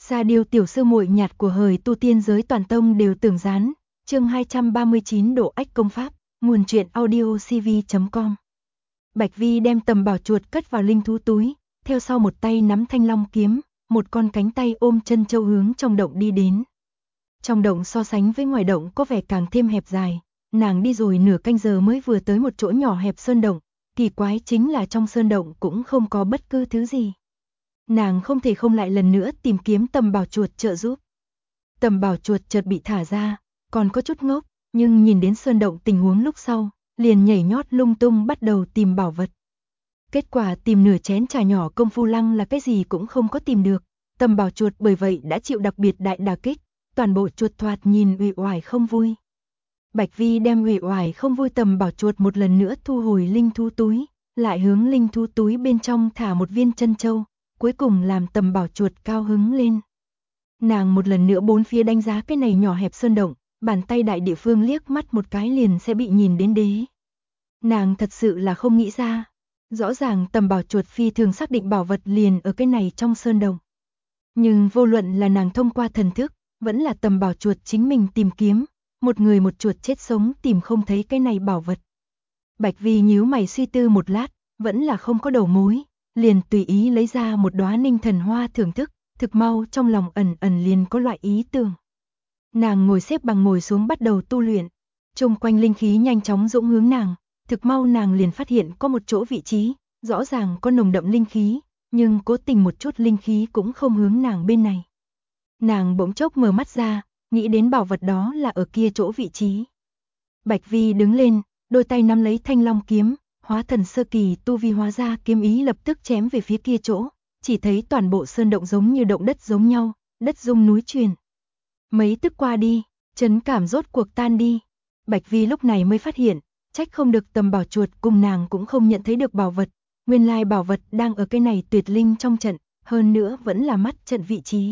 Sa Điêu tiểu sư muội nhạt của hời tu tiên giới toàn tông đều tưởng gián. Chương 239 Độ ách công pháp. Nguồn truyện audiocv.com. Bạch Vi đem tầm bảo chuột cất vào linh thú túi, theo sau một tay nắm thanh long kiếm, một con cánh tay ôm chân châu hướng trong động đi đến. Trong động so sánh với ngoài động có vẻ càng thêm hẹp dài, nàng đi rồi nửa canh giờ mới vừa tới một chỗ nhỏ hẹp sơn động, kỳ quái chính là trong sơn động cũng không có bất cứ thứ gì. Nàng không thể không lại lần nữa tìm kiếm tầm bảo chuột trợ giúp. Tầm bảo chuột chợt bị thả ra, còn có chút ngốc, nhưng nhìn đến sơn động tình huống lúc sau, liền nhảy nhót lung tung bắt đầu tìm bảo vật. Kết quả tìm nửa chén trà nhỏ công phu lăng là cái gì cũng không có tìm được, tầm bảo chuột bởi vậy đã chịu đặc biệt đại đả kích, toàn bộ chuột thoạt nhìn uể oải không vui. Bạch Vi đem uể oải không vui tầm bảo chuột một lần nữa thu hồi linh thú túi, lại hướng linh thú túi bên trong thả một viên chân châu, cuối cùng làm tầm bảo chuột cao hứng lên. Nàng một lần nữa bốn phía đánh giá cái này nhỏ hẹp sơn động, bàn tay đại địa phương liếc mắt một cái liền sẽ bị nhìn đến đế. Nàng thật sự là không nghĩ ra, rõ ràng tầm bảo chuột phi thường xác định bảo vật liền ở cái này trong sơn động. Nhưng vô luận là nàng thông qua thần thức, vẫn là tầm bảo chuột chính mình tìm kiếm, một người một chuột chết sống tìm không thấy cái này bảo vật. Bạch Vi nhíu mày suy tư một lát, vẫn là không có đầu mối, liền tùy ý lấy ra một đóa ninh thần hoa thưởng thức, thực mau trong lòng ẩn ẩn liền có loại ý tưởng. Nàng ngồi xếp bằng ngồi xuống bắt đầu tu luyện, chung quanh linh khí nhanh chóng dũng hướng nàng, thực mau nàng liền phát hiện có một chỗ vị trí, rõ ràng có nồng đậm linh khí, nhưng cố tình một chút linh khí cũng không hướng nàng bên này. Nàng bỗng chốc mở mắt ra, nghĩ đến bảo vật đó là ở kia chỗ vị trí. Bạch Vi đứng lên, đôi tay nắm lấy thanh long kiếm, hóa thần sơ kỳ tu vi hóa ra kiếm ý lập tức chém về phía kia chỗ, chỉ thấy toàn bộ sơn động giống như động đất giống nhau, đất rung núi chuyển. Mấy tức qua đi, chấn cảm rốt cuộc tan đi. Bạch Vi lúc này mới phát hiện, trách không được tầm bảo chuột cùng nàng cũng không nhận thấy được bảo vật, nguyên lai bảo vật đang ở cái này tuyệt linh trong trận, hơn nữa vẫn là mắt trận vị trí.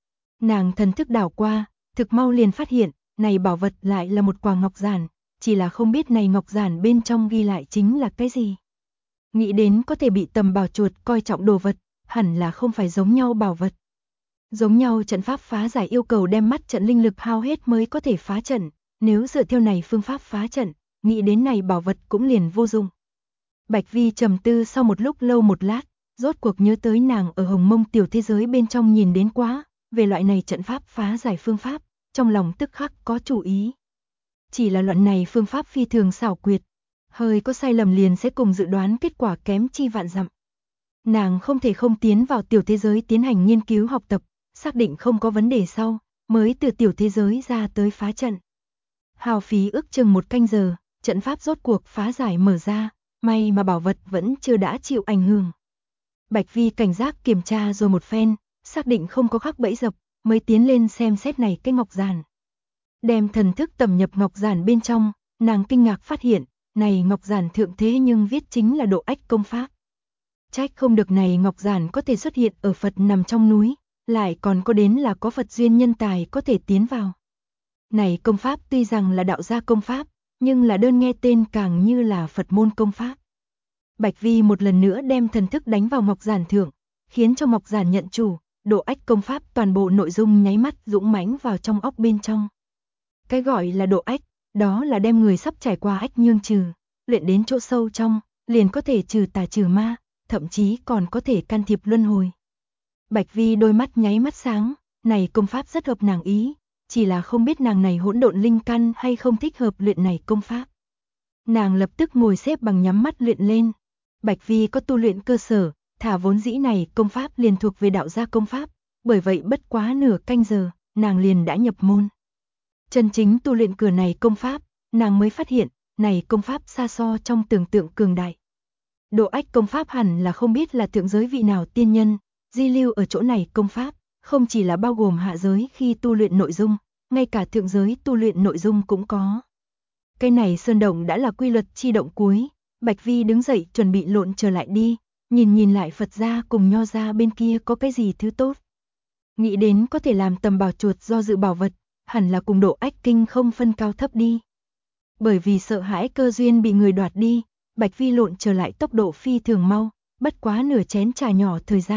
Nàng thần thức đảo qua, thực mau liền phát hiện, này bảo vật lại là một quả ngọc giản, chỉ là không biết này ngọc giản bên trong ghi lại chính là cái gì. Nghĩ đến có thể bị tầm bảo chuột coi trọng đồ vật, hẳn là không phải giống nhau bảo vật. Giống nhau trận pháp phá giải yêu cầu đem mắt trận linh lực hao hết mới có thể phá trận, nếu dựa theo này phương pháp phá trận, nghĩ đến này bảo vật cũng liền vô dụng. Bạch Vi trầm tư sau một lúc lâu một lát, rốt cuộc nhớ tới nàng ở Hồng Mông tiểu thế giới bên trong nhìn đến quá, về loại này trận pháp phá giải phương pháp, trong lòng tức khắc có chủ ý. Chỉ là loại này phương pháp phi thường xảo quyệt, hơi có sai lầm liền sẽ cùng dự đoán kết quả kém chi vạn dặm. Nàng không thể không tiến vào tiểu thế giới tiến hành nghiên cứu học tập, xác định không có vấn đề sau, mới từ tiểu thế giới ra tới phá trận. Hao phí ước chừng một canh giờ, trận pháp rốt cuộc phá giải mở ra, may mà bảo vật vẫn chưa đã chịu ảnh hưởng. Bạch Vi cảnh giác kiểm tra rồi một phen, xác định không có khắc bẫy dập, mới tiến lên xem xét này cái ngọc giản. Đem thần thức tầm nhập ngọc giản bên trong, nàng kinh ngạc phát hiện, này ngọc giản thượng thế nhưng viết chính là độ ách công pháp. Trách không được này ngọc giản có thể xuất hiện ở Phật nằm trong núi, lại còn có đến là có Phật duyên nhân tài có thể tiến vào. Này công pháp tuy rằng là đạo gia công pháp, nhưng là đơn nghe tên càng như là Phật môn công pháp. Bạch Vi một lần nữa đem thần thức đánh vào ngọc giản thượng, khiến cho ngọc giản nhận chủ, độ ách công pháp toàn bộ nội dung nháy mắt dũng mãnh vào trong óc bên trong. Cái gọi là độ ách, đó là đem người sắp trải qua ách nhương trừ, luyện đến chỗ sâu trong, liền có thể trừ tà trừ ma, thậm chí còn có thể can thiệp luân hồi. Bạch Vi đôi mắt nháy mắt sáng, này công pháp rất hợp nàng ý, chỉ là không biết nàng này hỗn độn linh căn hay không thích hợp luyện này công pháp. Nàng lập tức ngồi xếp bằng nhắm mắt luyện lên. Bạch Vi có tu luyện cơ sở, thả vốn dĩ này công pháp liền thuộc về đạo gia công pháp, bởi vậy bất quá nửa canh giờ, nàng liền đã nhập môn. Chân chính tu luyện cửa này công pháp, nàng mới phát hiện, này công pháp xa so trong tưởng tượng cường đại. Độ ách công pháp hẳn là không biết là thượng giới vị nào tiên nhân, di lưu ở chỗ này công pháp, không chỉ là bao gồm hạ giới khi tu luyện nội dung, ngay cả thượng giới tu luyện nội dung cũng có. Cái này sơn động đã là quy luật chi động cuối, Bạch Vi đứng dậy chuẩn bị lộn trở lại đi, nhìn lại Phật gia cùng Nho gia bên kia có cái gì thứ tốt. Nghĩ đến có thể làm tầm bảo chuột do dự bảo vật, hẳn là cùng độ ách kinh không phân cao thấp đi. Bởi vì sợ hãi cơ duyên bị người đoạt đi, Bạch Vi lộn trở lại tốc độ phi thường mau, bất quá nửa chén trà nhỏ thời gian,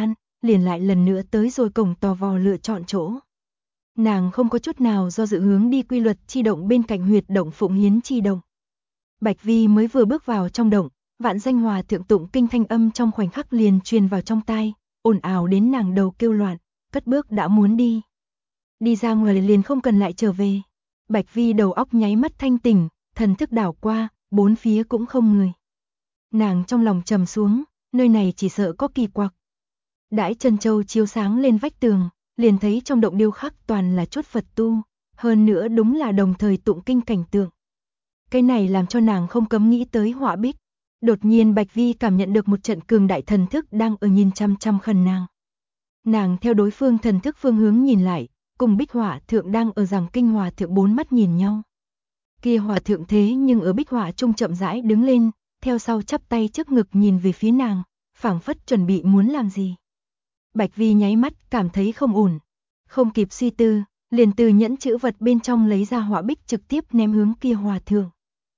liền lại lần nữa tới rồi cổng tò vò lựa chọn chỗ. Nàng không có chút nào do dự hướng đi quy luật chi động bên cạnh huyệt động Phụng Hiến chi động. Bạch Vi mới vừa bước vào trong động, vạn danh hòa thượng tụng kinh thanh âm trong khoảnh khắc liền truyền vào trong tai, ồn ào đến nàng đầu kêu loạn, cất bước đã muốn đi. Đi ra ngoài liền không cần lại trở về. Bạch Vi đầu óc nháy mắt thanh tỉnh, thần thức đảo qua, bốn phía cũng không người. Nàng trong lòng trầm xuống, nơi này chỉ sợ có kỳ quặc. Đãi chân châu chiếu sáng lên vách tường, liền thấy trong động điêu khắc toàn là chút Phật tu, hơn nữa đúng là đồng thời tụng kinh cảnh tượng. Cái này làm cho nàng không cấm nghĩ tới họa bích. Đột nhiên Bạch Vi cảm nhận được một trận cường đại thần thức đang ở nhìn chăm chăm khẩn nàng. Nàng theo đối phương thần thức phương hướng nhìn lại, cùng Bích Họa thượng đang ở giảng kinh hòa thượng bốn mắt nhìn nhau. Kia hòa thượng thế nhưng ở Bích Họa trung chậm rãi đứng lên, theo sau chắp tay trước ngực nhìn về phía nàng, phảng phất chuẩn bị muốn làm gì. Bạch Vi nháy mắt cảm thấy không ổn, không kịp suy tư, liền từ nhẫn chữ vật bên trong lấy ra họa bích trực tiếp ném hướng kia hòa thượng.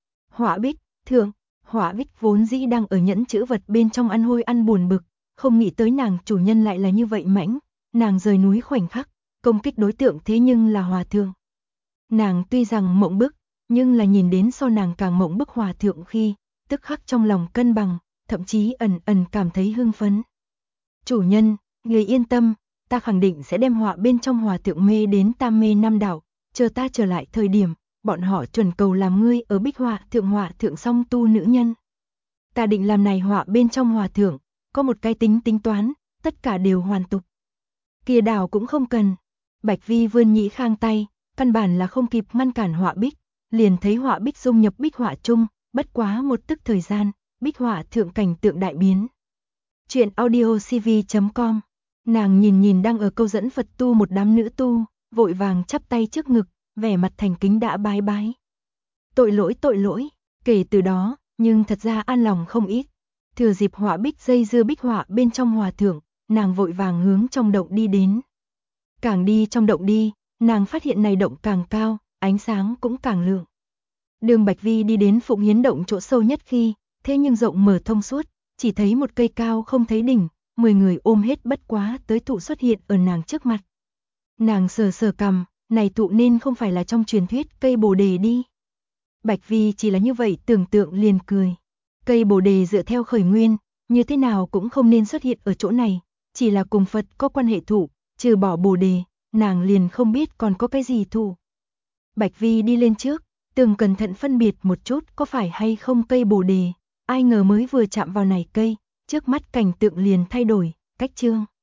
Họa bích, thượng, họa bích vốn dĩ đang ở nhẫn chữ vật bên trong ăn hôi ăn buồn bực, không nghĩ tới nàng chủ nhân lại là như vậy mãnh, nàng rời núi khoảnh khắc, công kích đối tượng thế nhưng là hòa thượng. Nàng tuy rằng mộng bức, nhưng là nhìn đến so nàng càng mộng bức hòa thượng khi, tức khắc trong lòng cân bằng, thậm chí ẩn ẩn cảm thấy hưng phấn. Chủ nhân, người yên tâm, ta khẳng định sẽ đem họa bên trong hòa thượng mê đến tam mê năm đảo, chờ ta trở lại thời điểm, bọn họ chuẩn cầu làm ngươi ở Bích họa thượng song tu nữ nhân. Ta định làm này họa bên trong hòa thượng, có một cái tính toán, tất cả đều hoàn tục. Kia đảo cũng không cần. Bạch Vi vươn nhĩ khang tay, căn bản là không kịp ngăn cản họa bích, liền thấy họa bích dung nhập bích họa chung, bất quá một tức thời gian, bích họa thượng cảnh tượng đại biến. Chuyện audiocv.com. Nàng nhìn đang ở câu dẫn Phật tu một đám nữ tu, vội vàng chắp tay trước ngực, vẻ mặt thành kính đã bái bái. Tội lỗi, kể từ đó, nhưng thật ra an lòng không ít. Thừa dịp họa bích dây dưa bích họa bên trong hòa thượng, nàng vội vàng hướng trong động đi đến. Càng đi trong động đi, nàng phát hiện này động càng cao, ánh sáng cũng càng lượng. Đường Bạch Vi đi đến Phụng Hiến động chỗ sâu nhất khi, thế nhưng rộng mở thông suốt, chỉ thấy một cây cao không thấy đỉnh, 10 người ôm hết bất quá tới thụ xuất hiện ở nàng trước mặt. Nàng sờ cằm, này thụ nên không phải là trong truyền thuyết cây bồ đề đi. Bạch Vi chỉ là như vậy tưởng tượng liền cười. Cây bồ đề dựa theo khởi nguyên, như thế nào cũng không nên xuất hiện ở chỗ này, chỉ là cùng Phật có quan hệ thụ, trừ bỏ bồ đề, nàng liền không biết còn có cái gì thụ. Bạch Vi đi lên trước, từng cẩn thận phân biệt một chút có phải hay không cây bồ đề, ai ngờ mới vừa chạm vào này cây, trước mắt cảnh tượng liền thay đổi, cách chương.